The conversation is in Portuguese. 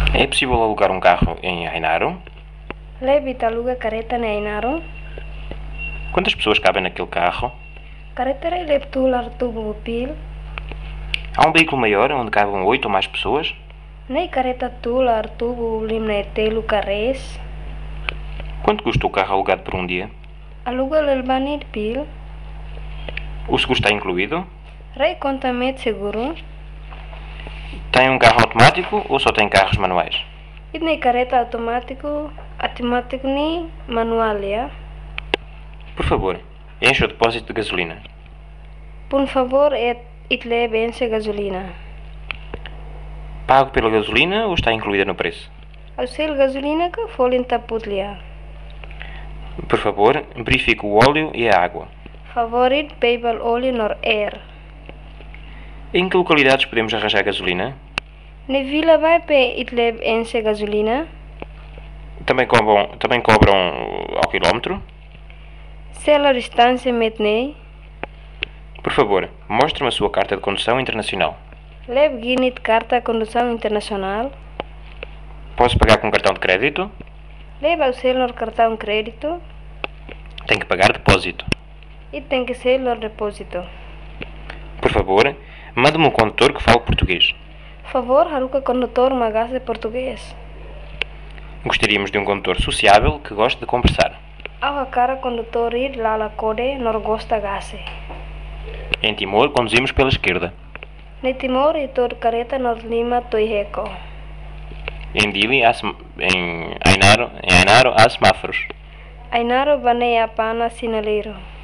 É possível alugar um carro em Ainaro? Lebit aluga careta na Ainaro. Quantas pessoas cabem naquele carro? Careta leb tular tubo pil. Há um veículo maior onde cabem 8 ou mais pessoas? Nei careta tular tubo limna telu carres. Quanto custa o carro alugado por um dia? Aluga lelbanir pil. O seguro está incluído? Rei conta met seguro. Tem um carro automático ou só tem carros manuais? Idnei careta automático ni manual ya. Por favor, encha o depósito de gasolina. Por favor, itle bense gasolina. Pago pela gasolina ou está incluída no preço? Ao sel gasolina que folin taputlia. Por favor, verifique o óleo e a água. Favorit babel óleo nor air. Em que localidades podemos arranjar gasolina? Ne vila vai pe itle bense gasolina. Também cobram ao quilómetro? Sela distância metnei. Por favor, mostre-me a sua carta de condução internacional. Leb ginit carta condução internacional. Posso pagar com cartão de crédito? Leb ao sel nor cartão crédito. Tem que pagar depósito. E tem que ser nor depósito. Por favor, mande-me um condutor que fale português. Favor, haruka condutor magase português. Gostaríamos de um condutor sociável que goste de conversar. Awa cara condutor ir lala code nor gosta gase. Em Timor, conduzimos pela esquerda. Ne Timor e tor careta nor lima toiheco. Em Dili, em Ainaro, há semáforos. Ainaro banei apana sinaleiro.